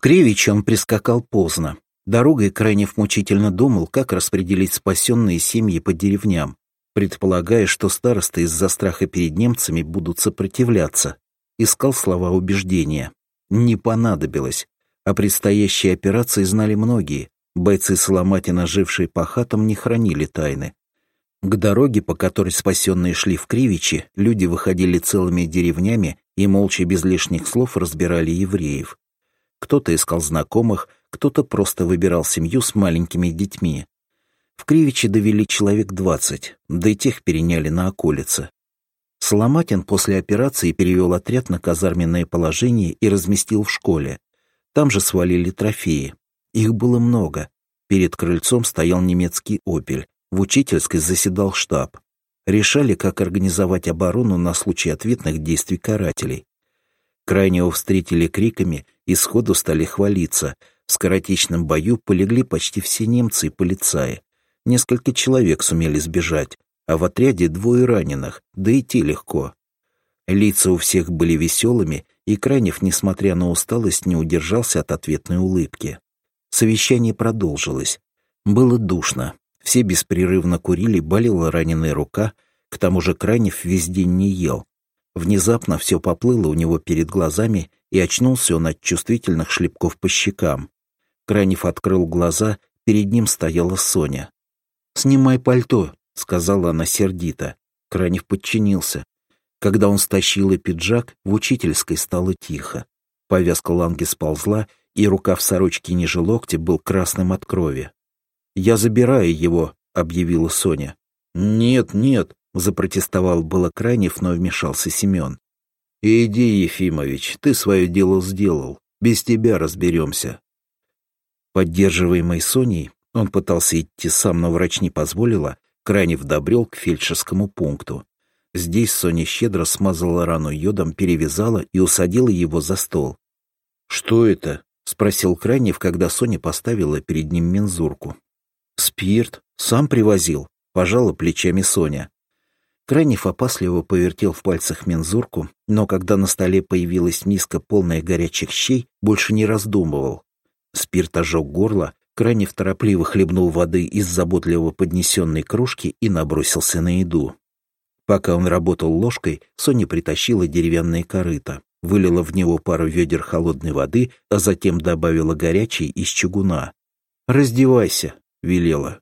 Кривич он прискакал поздно. Дорогой Крайнев мучительно думал, как распределить спасенные семьи по деревням, предполагая, что старосты из-за страха перед немцами будут сопротивляться. Искал слова убеждения. Не понадобилось. О предстоящей операции знали многие. Бойцы Соломатина, жившие по хатам, не хранили тайны. К дороге, по которой спасенные шли в Кривичи, люди выходили целыми деревнями и молча без лишних слов разбирали евреев. Кто-то искал знакомых, кто-то просто выбирал семью с маленькими детьми. В Кривичи довели человек 20, да и тех переняли на околице. Соломатин после операции перевел отряд на казарменное положение и разместил в школе. Там же свалили трофеи. Их было много. Перед крыльцом стоял немецкий «Опель». В учительской заседал штаб. Решали, как организовать оборону на случай ответных действий карателей. Крайнего встретили криками и сходу стали хвалиться. В скоротечном бою полегли почти все немцы и полицаи. Несколько человек сумели сбежать, а в отряде 2 раненых, да и те легко. Лица у всех были веселыми, и Крайнев, несмотря на усталость, не удержался от ответной улыбки. Совещание продолжилось. Было душно. Все беспрерывно курили, болела раненая рука, к тому же Крайнев весь день не ел. Внезапно все поплыло у него перед глазами, и очнулся он от чувствительных шлепков по щекам. Крайнев открыл глаза, перед ним стояла Соня. «Снимай пальто», — сказала она сердито. Крайнев подчинился. Когда он стащил и пиджак, в учительской стало тихо. Повязка ланги сползла, и рукав сорочки ниже локтя был красным от крови. «Я забираю его», — объявила Соня. «Нет, нет», — запротестовал было Крайнев, но вмешался Семен. «Иди, Ефимович, ты свое дело сделал. Без тебя разберемся». Поддерживаемый Соней, он пытался идти сам, но врач не позволила, Крайнев добрел к фельдшерскому пункту. Здесь Соня щедро смазала рану йодом, перевязала и усадила его за стол. «Что это?» — спросил Крайнев, когда Соня поставила перед ним мензурку. «Спирт. Сам привозил», — пожала плечами Соня. Крайнев опасливо повертел в пальцах мензурку, но когда на столе появилась миска, полная горячих щей, больше не раздумывал. Спирт ожег горло, Крайнев торопливо хлебнул воды из заботливо поднесенной кружки и набросился на еду. Пока он работал ложкой, Соня притащила деревянное корыто, вылила в него пару ведер холодной воды, а затем добавила горячей из чугуна. «Раздевайся», — велела.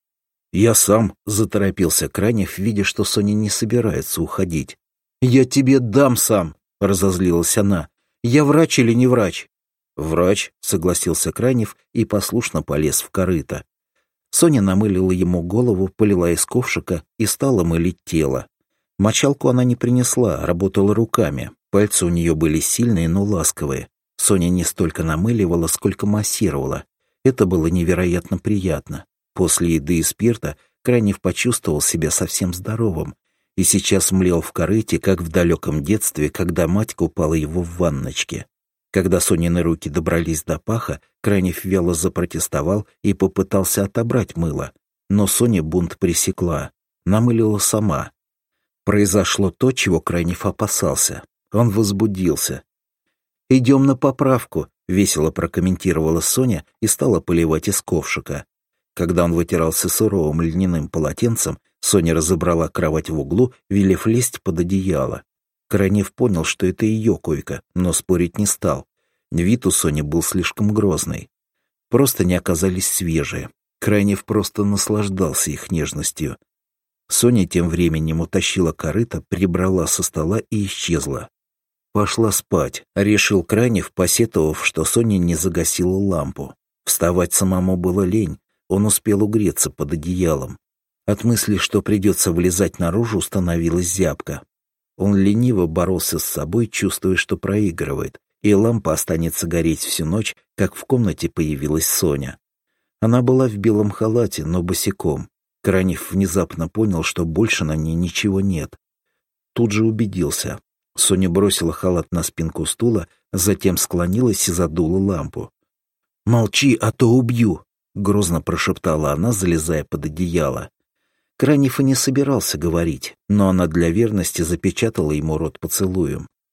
«Я сам», — заторопился Крайнев, видя, что Соня не собирается уходить. «Я тебе дам сам», — разозлилась она. «Я врач или не врач?» «Врач», — согласился Крайнев и послушно полез в корыто. Соня намылила ему голову, полила из ковшика и стала мылить тело. Мочалку она не принесла, работала руками. Пальцы у нее были сильные, но ласковые. Соня не столько намыливала, сколько массировала. Это было невероятно приятно. После еды и спирта Крайнев почувствовал себя совсем здоровым. И сейчас млел в корыте, как в далеком детстве, когда мать купала его в ванночке. Когда Сонины руки добрались до паха, Крайнев вяло запротестовал и попытался отобрать мыло. Но Соня бунт пресекла. Намылила сама. Произошло то, чего Крайнев опасался. Он возбудился. «Идем на поправку», — весело прокомментировала Соня и стала поливать из ковшика. Когда он вытирался суровым льняным полотенцем, Соня разобрала кровать в углу, велев лезть под одеяло. Крайнев понял, что это ее койка, но спорить не стал. Вид у Сони был слишком грозный. Просто не оказались свежие. Крайнев просто наслаждался их нежностью. Соня тем временем утащила корыто, прибрала со стола и исчезла. «Пошла спать», — решил Крайнев, посетовав, что Соня не загасила лампу. Вставать самому было лень, он успел угреться под одеялом. От мысли, что придется влезать наружу, становилась зябко. Он лениво боролся с собой, чувствуя, что проигрывает, и лампа останется гореть всю ночь, как в комнате появилась Соня. Она была в белом халате, но босиком. Крайнев внезапно понял, что больше на ней ничего нет. Тут же убедился. Соня бросила халат на спинку стула, затем склонилась и задула лампу. «Молчи, а то убью!» — грозно прошептала она, залезая под одеяло. Крайнев и не собирался говорить, но она для верности запечатала ему рот поцелуем.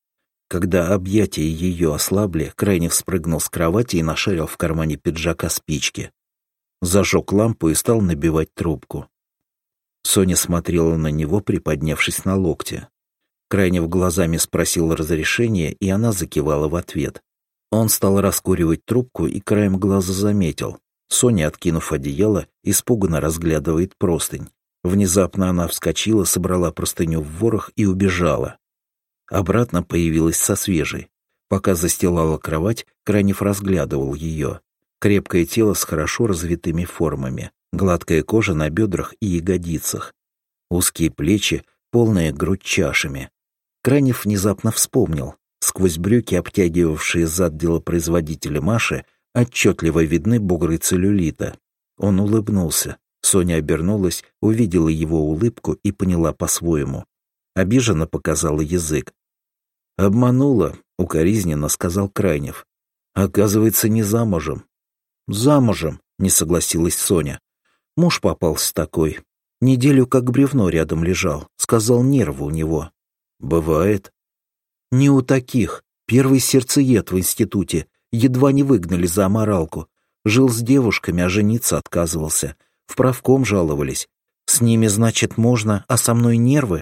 Когда объятия ее ослабли, Крайнев спрыгнул с кровати и нашарил в кармане пиджака спички. Зажег лампу и стал набивать трубку. Соня смотрела на него, приподнявшись на локте. Крайнев глазами спросил разрешения, и она закивала в ответ. Он стал раскуривать трубку и краем глаза заметил. Соня, откинув одеяло, испуганно разглядывает простынь. Внезапно она вскочила, собрала простыню в ворох и убежала. Обратно появилась со свежей. Пока застилала кровать, Крайнев разглядывал ее. Крепкое тело с хорошо развитыми формами, гладкая кожа на бедрах и ягодицах, узкие плечи, полная грудь чашами. Крайнев внезапно вспомнил. Сквозь брюки, обтягивавшие зад делопроизводителя Маши, отчетливо видны бугры целлюлита. Он улыбнулся. Соня обернулась, увидела его улыбку и поняла по-своему. Обиженно показала язык. «Обманула», — укоризненно сказал Крайнев. «Оказывается, не замужем». «Замужем», — не согласилась Соня. «Муж попался такой. Неделю как бревно рядом лежал. Сказал, нервы у него». «Бывает». «Не у таких. Первый сердцеед в институте. Едва не выгнали за аморалку. Жил с девушками, а жениться отказывался. В правком жаловались. С ними, значит, можно, а со мной нервы?»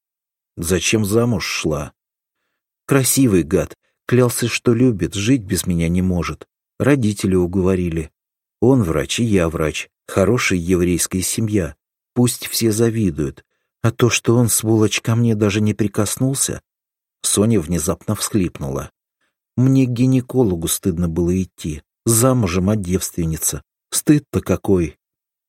«Зачем замуж шла?» «Красивый гад. Клялся, что любит, жить без меня не может. Родители уговорили. Он врач, и я врач. Хорошая еврейская семья. Пусть все завидуют. А то, что он, сволочь, ко мне даже не прикоснулся...» Соня внезапно всхлипнула. «Мне к гинекологу стыдно было идти. Замужем, а девственница. Стыд-то какой!»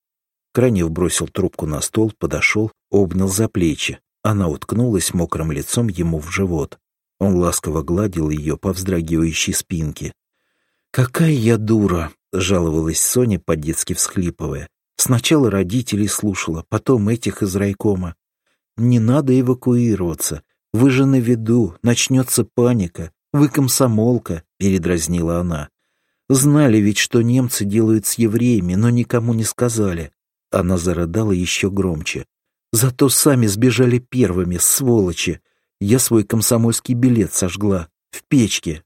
Крайнев бросил трубку на стол, подошел, обнял за плечи. Она уткнулась мокрым лицом ему в живот. Он ласково гладил ее по вздрагивающей спинке. «Какая я дура!» — жаловалась Соня, по-детски всхлипывая. «Сначала родителей слушала, потом этих из райкома. Не надо эвакуироваться. Вы же на виду, начнется паника. Вы комсомолка», — передразнила она. «Знали ведь, что немцы делают с евреями, но никому не сказали». Она зарыдала еще громче. «Зато сами сбежали первыми, сволочи. Я свой комсомольский билет сожгла. В печке».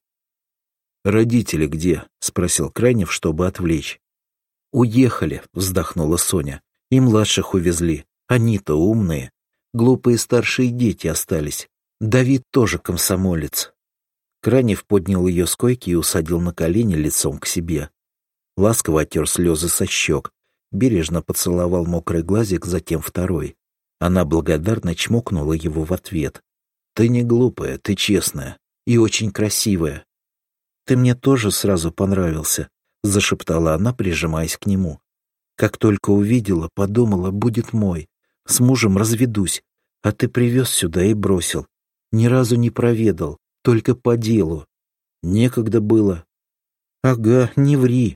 «Родители где?» — спросил Крайнев, чтобы отвлечь. «Уехали», — вздохнула Соня. «И младших увезли. Они-то умные. Глупые старшие дети остались. Давид тоже комсомолец». Крайнев поднял ее с койки и усадил на колени лицом к себе. Ласково оттер слезы со щек. Бережно поцеловал мокрый глазик, затем второй. Она благодарно чмокнула его в ответ. «Ты не глупая, ты честная и очень красивая». «Ты мне тоже сразу понравился», — зашептала она, прижимаясь к нему. «Как только увидела, подумала, будет мой. С мужем разведусь, а ты привез сюда и бросил. Ни разу не проведал, только по делу. Некогда было». «Ага, не ври».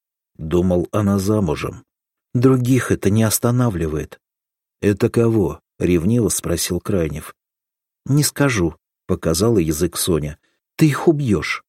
Думал, она замужем. «Других это не останавливает». «Это кого?» — ревниво спросил Крайнев. «Не скажу», — показала язык Соня. «Ты их убьешь».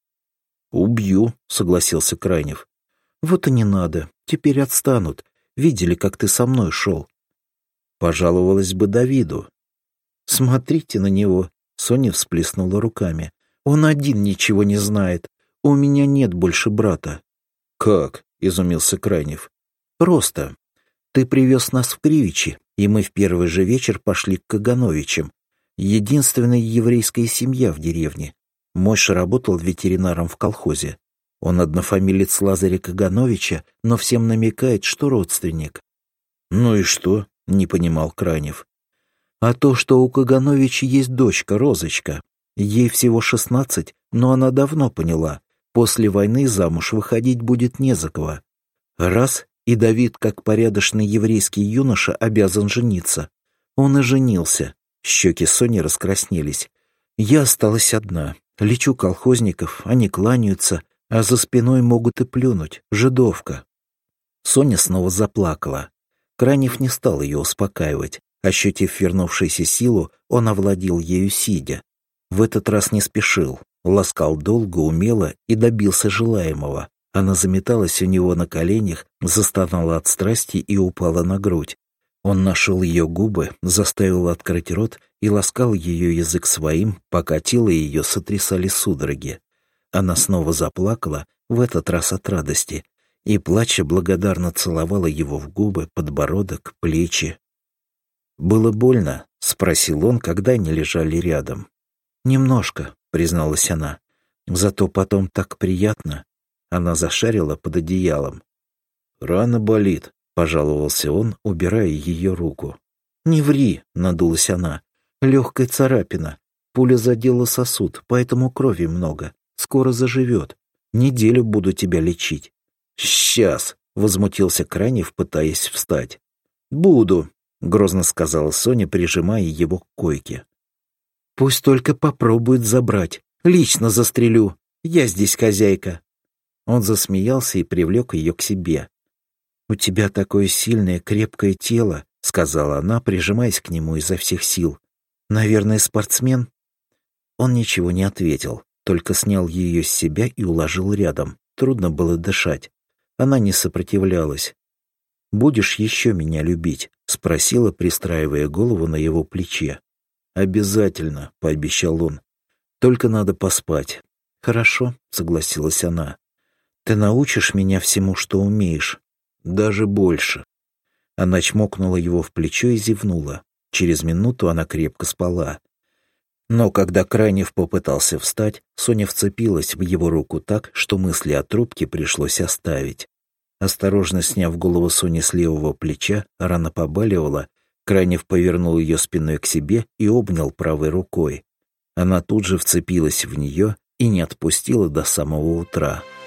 «Убью», — согласился Крайнев. «Вот и не надо. Теперь отстанут. Видели, как ты со мной шел». «Пожаловалась бы Давиду». «Смотрите на него», — Соня всплеснула руками. «Он один ничего не знает. У меня нет больше брата». «Как?» — изумился Крайнев. «Просто. Ты привез нас в Кривичи, и мы в первый же вечер пошли к Кагановичам. Единственная еврейская семья в деревне. Мойша работал ветеринаром в колхозе. Он однофамилец Лазаря Кагановича, но всем намекает, что родственник». «Ну и что?» — не понимал Крайнев. «А то, что у Кагановича есть дочка, Розочка. Ей всего 16, но она давно поняла. После войны замуж выходить будет не за кого. Раз, и Давид, как порядочный еврейский юноша, обязан жениться. Он и женился». Щеки Сони раскраснелись. «Я осталась одна. Лечу колхозников, они кланяются, а за спиной могут и плюнуть. Жидовка». Соня снова заплакала. Крайнев не стал ее успокаивать. Ощутив вернувшуюся силу, он овладел ею сидя. В этот раз не спешил, ласкал долго, умело и добился желаемого. Она заметалась у него на коленях, застонала от страсти и упала на грудь. Он нашел ее губы, заставил открыть рот и ласкал ее язык своим, пока тело ее сотрясали судороги. Она снова заплакала, в этот раз от радости, и, плача, благодарно целовала его в губы, подбородок, плечи. «Было больно?» — спросил он, когда они лежали рядом. «Немножко», — призналась она. «Зато потом так приятно». Она зашарила под одеялом. «Рана болит», — пожаловался он, убирая ее руку. «Не ври», — надулась она. «Легкая царапина. Пуля задела сосуд, поэтому крови много. Скоро заживет. Неделю буду тебя лечить». «Сейчас», — возмутился Кранев, пытаясь встать. «Буду», — грозно сказала Соня, прижимая его к койке. «Пусть только попробует забрать. Лично застрелю. Я здесь хозяйка». Он засмеялся и привлек ее к себе. «У тебя такое сильное, крепкое тело», — сказала она, прижимаясь к нему изо всех сил. «Наверное, спортсмен?» Он ничего не ответил, только снял ее с себя и уложил рядом. Трудно было дышать. Она не сопротивлялась. «Будешь еще меня любить?» — спросила, пристраивая голову на его плече. «Обязательно», — пообещал он. «Только надо поспать». «Хорошо», — согласилась она. «Ты научишь меня всему, что умеешь. Даже больше». Она чмокнула его в плечо и зевнула. Через минуту она крепко спала. Но когда Кранев попытался встать, Соня вцепилась в его руку так, что мысли о трубке пришлось оставить. Осторожно сняв голову Сони с левого плеча, рана побаливала, Кранев повернул ее спиной к себе и обнял правой рукой. Она тут же вцепилась в нее и не отпустила до самого утра.